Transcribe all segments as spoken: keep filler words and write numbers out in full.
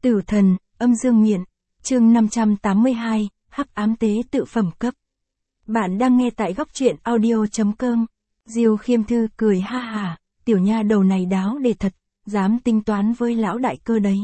Tử thần, âm dương miện, chương năm trăm tám mươi hai, hắc ám tế tự phẩm cấp. Bạn đang nghe tại góc truyện audio chấm com. Diêu Khiêm Thư cười ha hà, tiểu nha đầu này đáo để thật, dám tính toán với lão đại cơ đấy.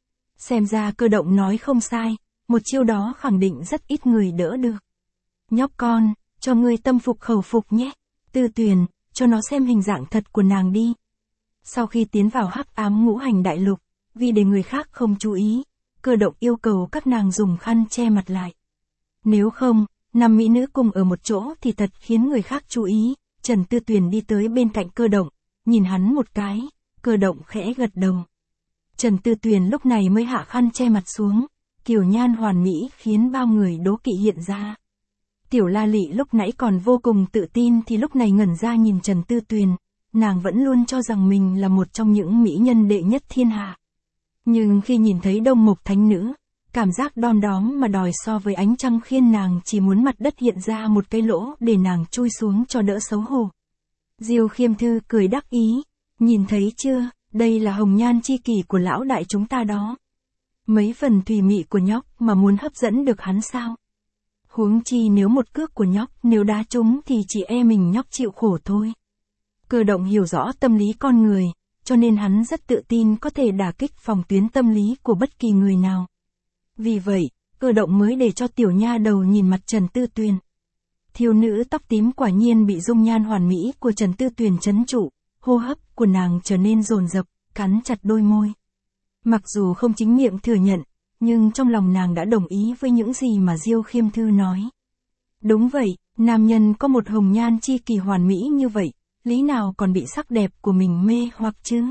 Xem ra cơ động nói không sai, một chiêu đó khẳng định rất ít người đỡ được. Nhóc con, cho ngươi tâm phục khẩu phục nhé. Tư Tuyền, cho nó xem hình dạng thật của nàng đi. Sau khi tiến vào hắc ám ngũ hành đại lục, vì để người khác không chú ý, cơ động yêu cầu các nàng dùng khăn che mặt lại. Nếu không, năm mỹ nữ cùng ở một chỗ thì thật khiến người khác chú ý. Trần Tư Tuyền đi tới bên cạnh cơ động, nhìn hắn một cái, cơ động khẽ gật đầu. Trần Tư Tuyền lúc này mới hạ khăn che mặt xuống, kiều nhan hoàn mỹ khiến bao người đố kỵ hiện ra. Tiểu La Lị lúc nãy còn vô cùng tự tin thì lúc này ngẩn ra nhìn Trần Tư Tuyền, nàng vẫn luôn cho rằng mình là một trong những mỹ nhân đệ nhất thiên hạ. Nhưng khi nhìn thấy Đông Mục Thánh Nữ, cảm giác đom đóm mà đòi so với ánh trăng khiến nàng chỉ muốn mặt đất hiện ra một cái lỗ để nàng chui xuống cho đỡ xấu hổ. Diêu Khiêm Thư cười đắc ý, nhìn thấy chưa, đây là hồng nhan chi kỷ của lão đại chúng ta đó. Mấy phần thùy mị của nhóc mà muốn hấp dẫn được hắn sao? Huống chi nếu một cước của nhóc nếu đá trúng thì chỉ e mình nhóc chịu khổ thôi. Cơ động hiểu rõ tâm lý con người, cho nên hắn rất tự tin có thể đả kích phòng tuyến tâm lý của bất kỳ người nào. Vì vậy, cơ động mới để cho tiểu nha đầu nhìn mặt Trần Tư Tuyền. Thiếu nữ tóc tím quả nhiên bị dung nhan hoàn mỹ của Trần Tư Tuyền trấn trụ, hô hấp của nàng trở nên dồn dập, cắn chặt đôi môi. Mặc dù không chính miệng thừa nhận, nhưng trong lòng nàng đã đồng ý với những gì mà Diêu Khiêm Thư nói. Đúng vậy, nam nhân có một hồng nhan chi kỳ hoàn mỹ như vậy, lý nào còn bị sắc đẹp của mình mê hoặc chứ?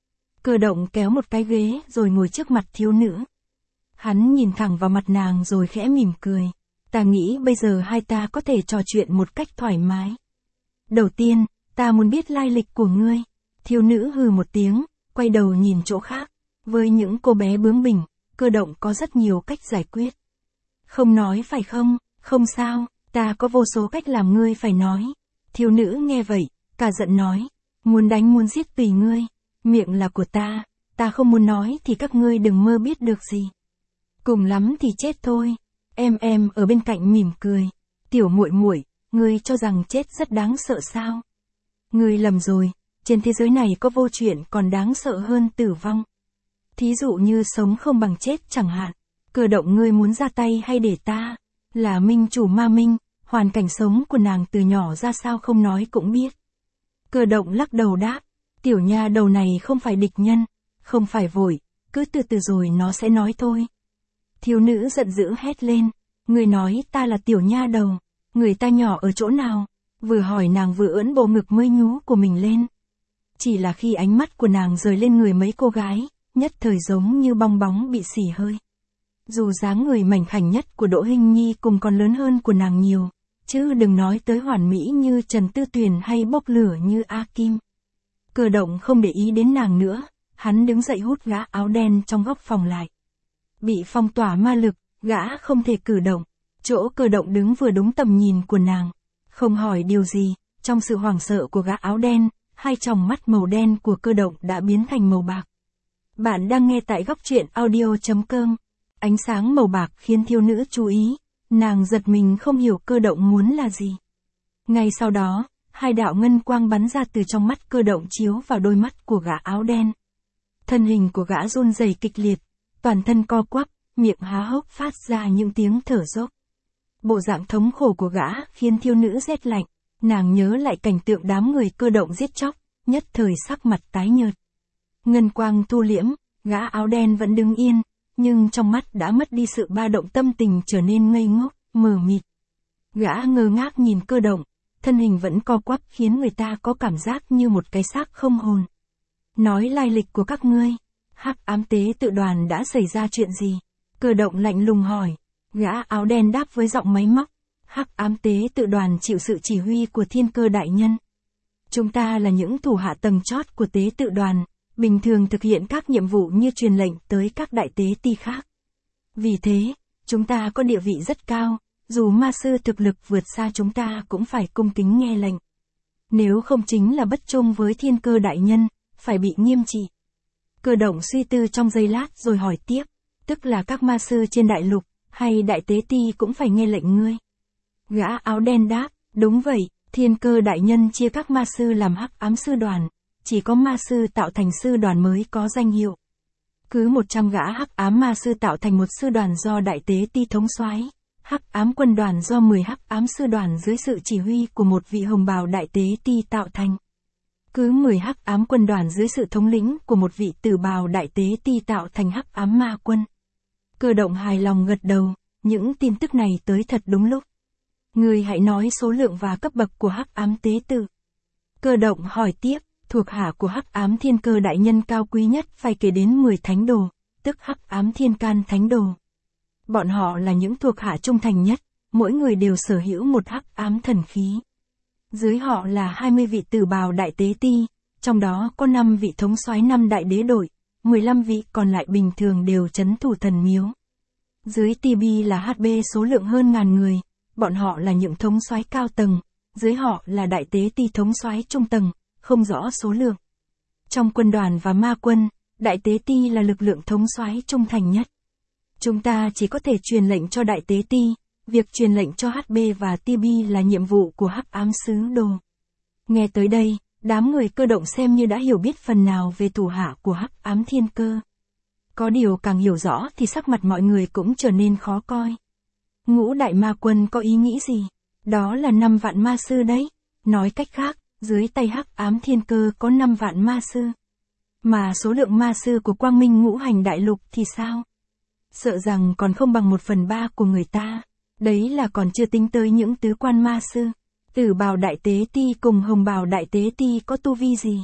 Cơ động kéo một cái ghế rồi ngồi trước mặt thiếu nữ. Hắn nhìn thẳng vào mặt nàng rồi khẽ mỉm cười. Ta nghĩ bây giờ hai ta có thể trò chuyện một cách thoải mái. Đầu tiên, ta muốn biết lai lịch của ngươi. Thiếu nữ hừ một tiếng, quay đầu nhìn chỗ khác. Với những cô bé bướng bỉnh, cơ động có rất nhiều cách giải quyết. Không nói phải không? Không sao, ta có vô số cách làm ngươi phải nói. Thiếu nữ nghe vậy, cả giận nói. Muốn đánh muốn giết tùy ngươi. Miệng là của ta, ta không muốn nói thì các ngươi đừng mơ biết được gì. Cùng lắm thì chết thôi. Em em ở bên cạnh mỉm cười. Tiểu muội muội, ngươi cho rằng chết rất đáng sợ sao? Ngươi lầm rồi, trên thế giới này có vô chuyện còn đáng sợ hơn tử vong. Thí dụ như sống không bằng chết chẳng hạn. Cơ động ngươi muốn ra tay hay để ta? Là minh chủ ma minh, hoàn cảnh sống của nàng từ nhỏ ra sao không nói cũng biết. Cơ động lắc đầu đáp, tiểu nha đầu này không phải địch nhân, không phải vội, cứ từ từ rồi nó sẽ nói thôi. Thiếu nữ giận dữ hét lên, người nói ta là tiểu nha đầu, người ta nhỏ ở chỗ nào? Vừa hỏi nàng vừa ưỡn bộ ngực mới nhú của mình lên. Chỉ là khi ánh mắt của nàng rời lên người mấy cô gái, nhất thời giống như bong bóng bị xỉ hơi. Dù dáng người mảnh khảnh nhất của Đỗ Hinh Nhi cùng còn lớn hơn của nàng nhiều, chứ đừng nói tới hoàn mỹ như Trần Tư Tuyền hay bốc lửa như A Kim. Cơ động không để ý đến nàng nữa, hắn đứng dậy hút gã áo đen trong góc phòng lại. Bị phong tỏa ma lực, gã không thể cử động, chỗ cơ động đứng vừa đúng tầm nhìn của nàng. Không hỏi điều gì, trong sự hoảng sợ của gã áo đen, hai tròng mắt màu đen của cơ động đã biến thành màu bạc. Bạn đang nghe tại góc truyện audio chấm com. Ánh sáng màu bạc khiến thiếu nữ chú ý, nàng giật mình không hiểu cơ động muốn là gì. Ngay sau đó, hai đạo ngân quang bắn ra từ trong mắt cơ động chiếu vào đôi mắt của gã áo đen. Thân hình của gã run rẩy kịch liệt, toàn thân co quắp, miệng há hốc phát ra những tiếng thở dốc. Bộ dạng thống khổ của gã khiến thiếu nữ rét lạnh, nàng nhớ lại cảnh tượng đám người cơ động giết chóc, nhất thời sắc mặt tái nhợt. Ngân quang thu liễm, gã áo đen vẫn đứng yên, nhưng trong mắt đã mất đi sự ba động, tâm tình trở nên ngây ngốc, mờ mịt. Gã ngơ ngác nhìn cơ động, thân hình vẫn co quắp khiến người ta có cảm giác như một cái xác không hồn. Nói lai lịch của các ngươi, hắc ám tế tự đoàn đã xảy ra chuyện gì? Cơ động lạnh lùng hỏi. Gã áo đen đáp với giọng máy móc. Hắc ám tế tự đoàn chịu sự chỉ huy của Thiên Cơ đại nhân. Chúng ta là những thủ hạ tầng chót của tế tự đoàn, bình thường thực hiện các nhiệm vụ như truyền lệnh tới các đại tế ti khác. Vì thế, chúng ta có địa vị rất cao, dù ma sư thực lực vượt xa chúng ta cũng phải cung kính nghe lệnh. Nếu không chính là bất trung với Thiên Cơ đại nhân, phải bị nghiêm trị. Cơ động suy tư trong giây lát rồi hỏi tiếp, tức là các ma sư trên đại lục, hay đại tế ti cũng phải nghe lệnh ngươi. Gã áo đen đáp, đúng vậy, Thiên Cơ đại nhân chia các ma sư làm hắc ám sư đoàn, chỉ có ma sư tạo thành sư đoàn mới có danh hiệu. Cứ một trăm gã hắc ám ma sư tạo thành một sư đoàn do đại tế ti thống soái, hắc ám quân đoàn do mười hắc ám sư đoàn dưới sự chỉ huy của một vị hồng bào đại tế ti tạo thành. Cứ mười hắc ám quân đoàn dưới sự thống lĩnh của một vị tử bào đại tế ti tạo thành hắc ám ma quân. Cơ động hài lòng gật đầu, những tin tức này tới thật đúng lúc. Ngươi hãy nói số lượng và cấp bậc của hắc ám tế tự. Cơ động hỏi tiếp, thuộc hạ của hắc ám thiên cơ đại nhân cao quý nhất phải kể đến mười thánh đồ, tức hắc ám thiên can thánh đồ. Bọn họ là những thuộc hạ trung thành nhất, mỗi người đều sở hữu một hắc ám thần khí. Dưới họ là hai mươi vị tử bào đại tế ti, trong đó có năm vị thống soái năm đại đế đội, mười lăm vị còn lại bình thường đều trấn thủ thần miếu. Dưới tê bê là hát bê số lượng hơn ngàn người, bọn họ là những thống soái cao tầng, dưới họ là đại tế ti thống soái trung tầng, không rõ số lượng. Trong quân đoàn và ma quân, đại tế ti là lực lượng thống soái trung thành nhất. Chúng ta chỉ có thể truyền lệnh cho đại tế ti, việc truyền lệnh cho hát bê và tê bê là nhiệm vụ của hắc ám sứ đồ. Nghe tới đây, đám người cơ động xem như đã hiểu biết phần nào về thủ hạ của hắc ám thiên cơ. Có điều càng hiểu rõ thì sắc mặt mọi người cũng trở nên khó coi. Ngũ đại ma quân có ý nghĩ gì? Đó là năm vạn ma sư đấy. Nói cách khác, dưới tay hắc ám thiên cơ có năm vạn ma sư. Mà số lượng ma sư của Quang Minh Ngũ Hành Đại Lục thì sao? Sợ rằng còn không bằng một phần ba của người ta. Đấy là còn chưa tính tới những tứ quan ma sư. Tử bào đại tế ti cùng hồng bào đại tế ti có tu vi gì?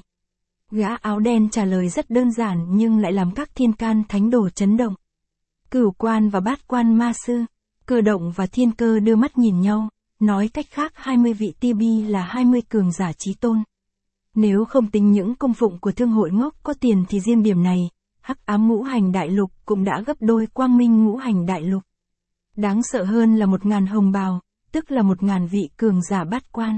Gã áo đen trả lời rất đơn giản nhưng lại làm các thiên can thánh đồ chấn động. Cửu quan và bát quan ma sư. Cơ động và thiên cơ đưa mắt nhìn nhau, nói cách khác hai mươi vị tê bê là hai mươi cường giả chí tôn. Nếu không tính những công phụng của thương hội ngốc có tiền thì riêng điểm này, hắc ám ngũ hành đại lục cũng đã gấp đôi Quang Minh Ngũ Hành Đại Lục. Đáng sợ hơn là một ngàn hồng bào, tức là một ngàn vị cường giả bát quan.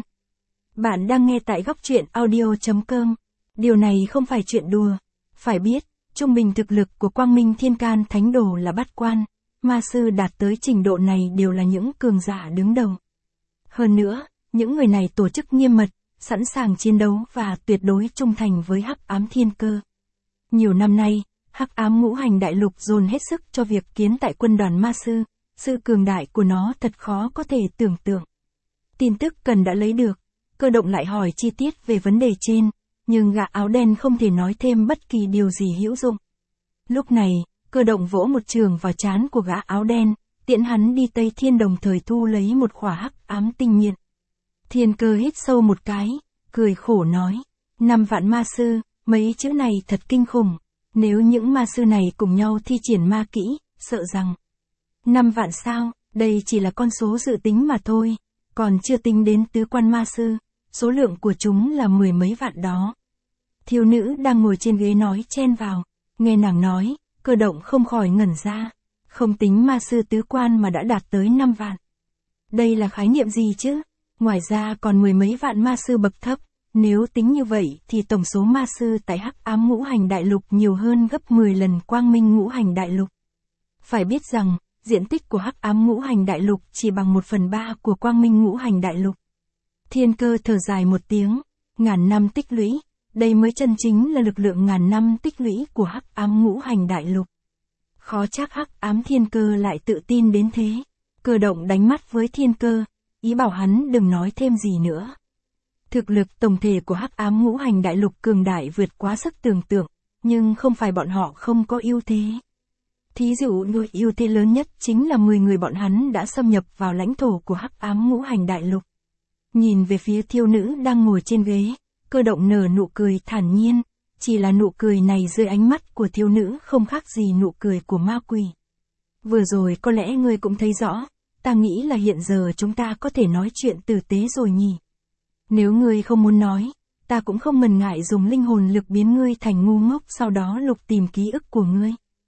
Bạn đang nghe tại góc truyện audio chấm com. Điều này không phải chuyện đùa. Phải biết, trung bình thực lực của Quang Minh Thiên Can Thánh Đồ là bát quan. Ma sư đạt tới trình độ này đều là những cường giả đứng đầu. Hơn nữa, những người này tổ chức nghiêm mật, sẵn sàng chiến đấu và tuyệt đối trung thành với hắc ám thiên cơ. Nhiều năm nay, hắc ám ngũ hành đại lục dồn hết sức cho việc kiến tại quân đoàn ma sư, sự cường đại của nó thật khó có thể tưởng tượng. Tin tức cần đã lấy được, cơ động lại hỏi chi tiết về vấn đề trên, nhưng gã áo đen không thể nói thêm bất kỳ điều gì hữu dụng. Lúc này, cơ động vỗ một trường vào trán của gã áo đen, tiễn hắn đi Tây Thiên đồng thời thu lấy một khỏa hắc ám tinh nghiện. Thiên cơ hít sâu một cái, cười khổ nói, năm vạn ma sư, mấy chữ này thật kinh khủng, nếu những ma sư này cùng nhau thi triển ma kỹ, sợ rằng năm vạn sao, đây chỉ là con số dự tính mà thôi, còn chưa tính đến tứ quan ma sư, số lượng của chúng là mười mấy vạn đó. Thiếu nữ đang ngồi trên ghế nói chen vào, nghe nàng nói, cơ động không khỏi ngẩn ra, không tính ma sư tứ quan mà đã đạt tới năm vạn. Đây là khái niệm gì chứ? Ngoài ra còn mười mấy vạn ma sư bậc thấp, nếu tính như vậy thì tổng số ma sư tại hắc ám ngũ hành đại lục nhiều hơn gấp mười lần Quang Minh Ngũ Hành Đại Lục. Phải biết rằng, diện tích của hắc ám ngũ hành đại lục chỉ bằng một phần ba của Quang Minh Ngũ Hành Đại Lục. Thiên cơ thở dài một tiếng, ngàn năm tích lũy, đây mới chân chính là lực lượng ngàn năm tích lũy của hắc ám ngũ hành đại lục. Khó chắc hắc ám thiên cơ lại tự tin đến thế. Cơ động đánh mắt với thiên cơ, ý bảo hắn đừng nói thêm gì nữa. Thực lực tổng thể của hắc ám ngũ hành đại lục cường đại vượt quá sức tưởng tượng, nhưng không phải bọn họ không có ưu thế. Thí dụ người ưu thế lớn nhất chính là mười người bọn hắn đã xâm nhập vào lãnh thổ của hắc ám ngũ hành đại lục. Nhìn về phía thiếu nữ đang ngồi trên ghế, cơ động nở nụ cười thản nhiên, chỉ là nụ cười này dưới ánh mắt của thiếu nữ không khác gì nụ cười của ma quỷ. Vừa rồi có lẽ ngươi cũng thấy rõ, ta nghĩ là hiện giờ chúng ta có thể nói chuyện tử tế rồi nhỉ. Nếu ngươi không muốn nói, ta cũng không ngần ngại dùng linh hồn lực biến ngươi thành ngu ngốc sau đó lục tìm ký ức của ngươi.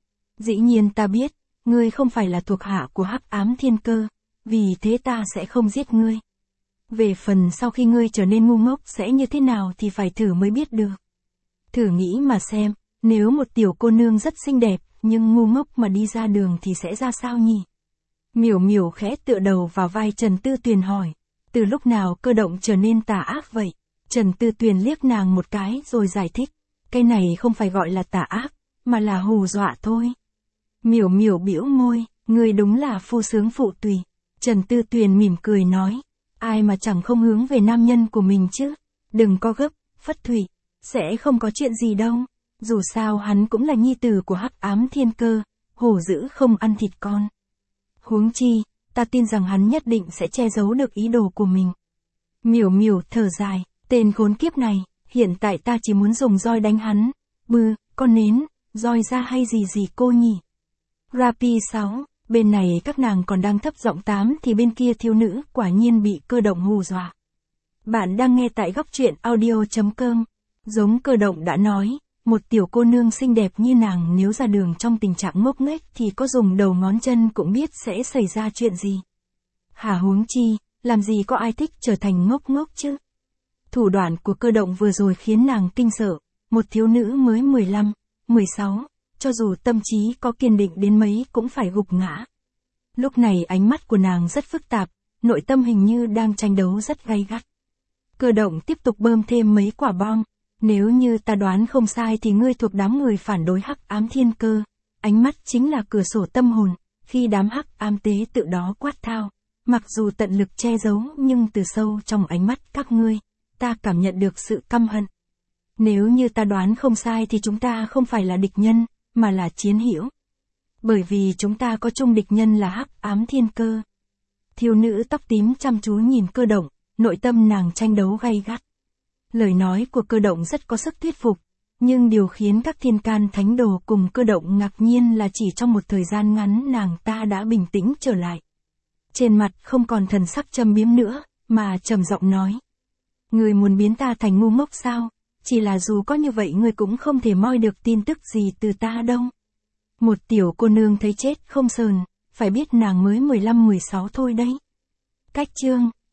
Dĩ nhiên ta biết, ngươi không phải là thuộc hạ của hắc ám thiên cơ, vì thế ta sẽ không giết ngươi. Về phần sau khi ngươi trở nên ngu ngốc sẽ như thế nào thì phải thử mới biết được. Thử nghĩ mà xem, nếu một tiểu cô nương rất xinh đẹp, nhưng ngu ngốc mà đi ra đường thì sẽ ra sao nhỉ? Miểu Miểu khẽ tựa đầu vào vai Trần Tư Tuyền hỏi, từ lúc nào Cơ Động trở nên tà ác vậy? Trần Tư Tuyền liếc nàng một cái rồi giải thích, cái này không phải gọi là tà ác, mà là hù dọa thôi. Miểu Miểu bĩu môi, ngươi đúng là phu sướng phụ tùy. Trần Tư Tuyền mỉm cười nói, ai mà chẳng không hướng về nam nhân của mình chứ, đừng có gấp, Phất Thụy, sẽ không có chuyện gì đâu, dù sao hắn cũng là nhi tử của Hắc Ám Thiên Cơ, hổ dữ không ăn thịt con. Huống chi, ta tin rằng hắn nhất định sẽ che giấu được ý đồ của mình. Miểu Miểu thở dài, tên khốn kiếp này, hiện tại ta chỉ muốn dùng roi đánh hắn, bư, con nến, roi ra hay gì gì cô nhỉ. Rapi sáu, bên này các nàng còn đang thấp giọng tám thì bên kia thiếu nữ quả nhiên bị Cơ Động hù dọa. Bạn đang nghe tại góc truyện audio.com. Giống Cơ Động đã nói, một tiểu cô nương xinh đẹp như nàng nếu ra đường trong tình trạng ngốc nghếch thì có dùng đầu ngón chân cũng biết sẽ xảy ra chuyện gì. Hả huống chi, làm gì có ai thích trở thành ngốc ngốc chứ. Thủ đoạn của Cơ Động vừa rồi khiến nàng kinh sợ, một thiếu nữ mới mười lăm, mười sáu, cho dù tâm trí có kiên định đến mấy cũng phải gục ngã. Lúc này ánh mắt của nàng rất phức tạp, nội tâm hình như đang tranh đấu rất gay gắt. Cơ Động tiếp tục bơm thêm mấy quả bom, nếu như ta đoán không sai thì ngươi thuộc đám người phản đối Hắc Ám Thiên Cơ, ánh mắt chính là cửa sổ tâm hồn, khi đám Hắc Ám tế tự đó quát thao, mặc dù tận lực che giấu nhưng từ sâu trong ánh mắt các ngươi, ta cảm nhận được sự căm hận. Nếu như ta đoán không sai thì chúng ta không phải là địch nhân, mà là chiến hữu. Bởi vì chúng ta có chung địch nhân là Hắc Ám Thiên Cơ. Thiếu nữ tóc tím chăm chú nhìn Cơ Động, nội tâm nàng tranh đấu gay gắt. Lời nói của Cơ Động rất có sức thuyết phục, nhưng điều khiến các thiên can thánh đồ cùng Cơ Động ngạc nhiên là chỉ trong một thời gian ngắn nàng ta đã bình tĩnh trở lại. Trên mặt không còn thần sắc châm biếm nữa, mà trầm giọng nói. Ngươi muốn biến ta thành ngu ngốc sao? Chỉ là dù có như vậy ngươi cũng không thể moi được tin tức gì từ ta đâu. Một tiểu cô nương thấy chết không sờn, phải biết nàng mới mười lăm mười sáu thôi đấy. Cách chương